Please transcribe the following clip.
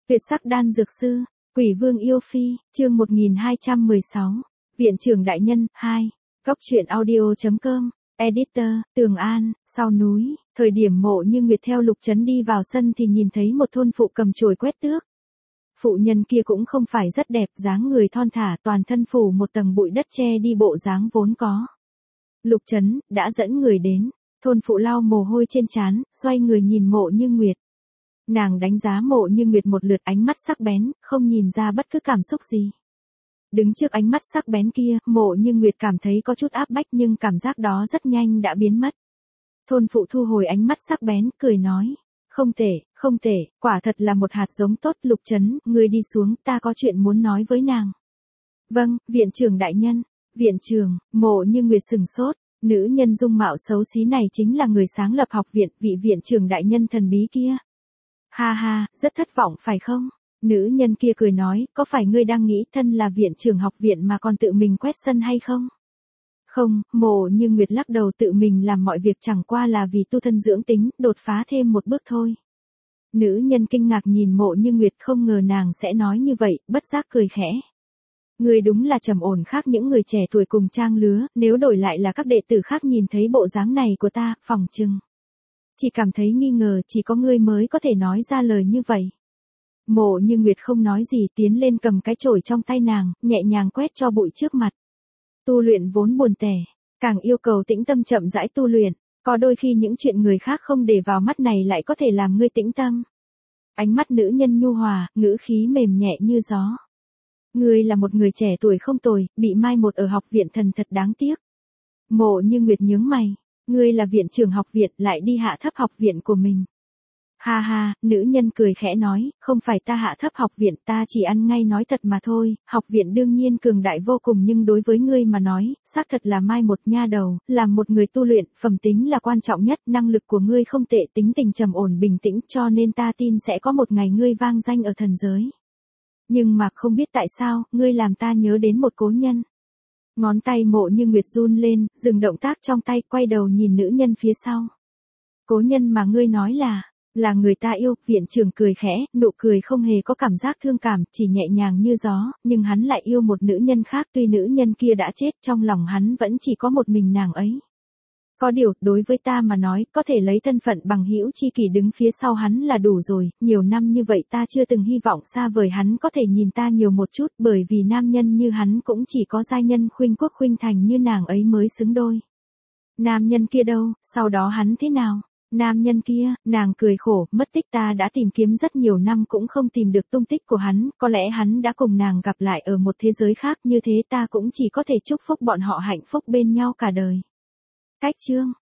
Tuyệt sắc đan dược sư, Quỷ Vương yêu phi, chương 1216. Viện trưởng đại nhân, 2. Góc truyện audio.com, editor, Tường An, sau núi, thời điểm Mộ Như Nguyệt theo Lục Trấn đi vào sân thì nhìn thấy một thôn phụ cầm chổi quét tước. Phụ nhân kia cũng không phải rất đẹp, dáng người thon thả, toàn thân phủ một tầng bụi đất che đi bộ dáng vốn có. Lục Trấn đã dẫn người đến, thôn phụ lau mồ hôi trên trán, xoay người nhìn Mộ Như Nguyệt. Nàng đánh giá Mộ Như Nguyệt một lượt, ánh mắt sắc bén, không nhìn ra bất cứ cảm xúc gì. Đứng trước ánh mắt sắc bén kia, Mộ Như Nguyệt cảm thấy có chút áp bách nhưng cảm giác đó rất nhanh đã biến mất. Thôn phụ thu hồi ánh mắt sắc bén, cười nói. Không tệ, quả thật là một hạt giống tốt. Lục Trấn, ngươi đi xuống, ta có chuyện muốn nói với nàng. Vâng, viện trưởng đại nhân. Viện trưởng, Mộ Như Nguyệt sừng sốt. Nữ nhân dung mạo xấu xí này chính là người sáng lập học viện, vị viện trưởng đại nhân thần bí kia. Ha ha, rất thất vọng phải không? Nữ nhân kia cười nói, có phải ngươi đang nghĩ thân là viện trưởng học viện mà còn tự mình quét sân hay không? Không, Mộ Như Nguyệt lắc đầu, tự mình làm mọi việc chẳng qua là vì tu thân dưỡng tính, đột phá thêm một bước thôi. Nữ nhân kinh ngạc nhìn Mộ Như Nguyệt, không ngờ nàng sẽ nói như vậy, bất giác cười khẽ. Ngươi đúng là trầm ổn khác những người trẻ tuổi cùng trang lứa, nếu đổi lại là các đệ tử khác nhìn thấy bộ dáng này của ta, phỏng chừng chỉ cảm thấy nghi ngờ, chỉ có ngươi mới có thể nói ra lời như vậy. Mộ Như Nguyệt không nói gì, tiến lên cầm cái chổi trong tay nàng, nhẹ nhàng quét cho bụi trước mặt. Tu luyện vốn buồn tẻ, càng yêu cầu tĩnh tâm chậm rãi tu luyện, có đôi khi những chuyện người khác không để vào mắt này lại có thể làm ngươi tĩnh tâm. Ánh mắt nữ nhân nhu hòa, ngữ khí mềm nhẹ như gió. Ngươi là một người trẻ tuổi không tồi, bị mai một ở học viện thần thật đáng tiếc. Mộ Như Nguyệt nhướng mày, ngươi là viện trưởng học viện lại đi hạ thấp học viện của mình. Ha ha, nữ nhân cười khẽ nói, không phải ta hạ thấp học viện, ta chỉ ăn ngay nói thật mà thôi, học viện đương nhiên cường đại vô cùng nhưng đối với ngươi mà nói, xác thật là mai một nha đầu, làm một người tu luyện, phẩm tính là quan trọng nhất, năng lực của ngươi không tệ, tính tình trầm ổn bình tĩnh, cho nên ta tin sẽ có một ngày ngươi vang danh ở thần giới. Nhưng mà không biết tại sao, ngươi làm ta nhớ đến một cố nhân. Ngón tay Mộ Như Nguyệt run lên, dừng động tác trong tay, quay đầu nhìn nữ nhân phía sau. Cố nhân mà ngươi nói là người ta yêu. Viện trưởng cười khẽ, nụ cười không hề có cảm giác thương cảm, chỉ nhẹ nhàng như gió, nhưng hắn lại yêu một nữ nhân khác, tuy nữ nhân kia đã chết, trong lòng hắn vẫn chỉ có một mình nàng ấy. Có điều, đối với ta mà nói, có thể lấy thân phận bằng hữu tri kỷ đứng phía sau hắn là đủ rồi, nhiều năm như vậy ta chưa từng hy vọng xa vời hắn có thể nhìn ta nhiều một chút, bởi vì nam nhân như hắn cũng chỉ có giai nhân khuynh quốc khuynh thành như nàng ấy mới xứng đôi. Nam nhân kia đâu, sau đó hắn thế nào? Nam nhân kia, nàng cười khổ, mất tích, ta đã tìm kiếm rất nhiều năm cũng không tìm được tung tích của hắn, có lẽ hắn đã cùng nàng gặp lại ở một thế giới khác, như thế ta cũng chỉ có thể chúc phúc bọn họ hạnh phúc bên nhau cả đời. Cách chương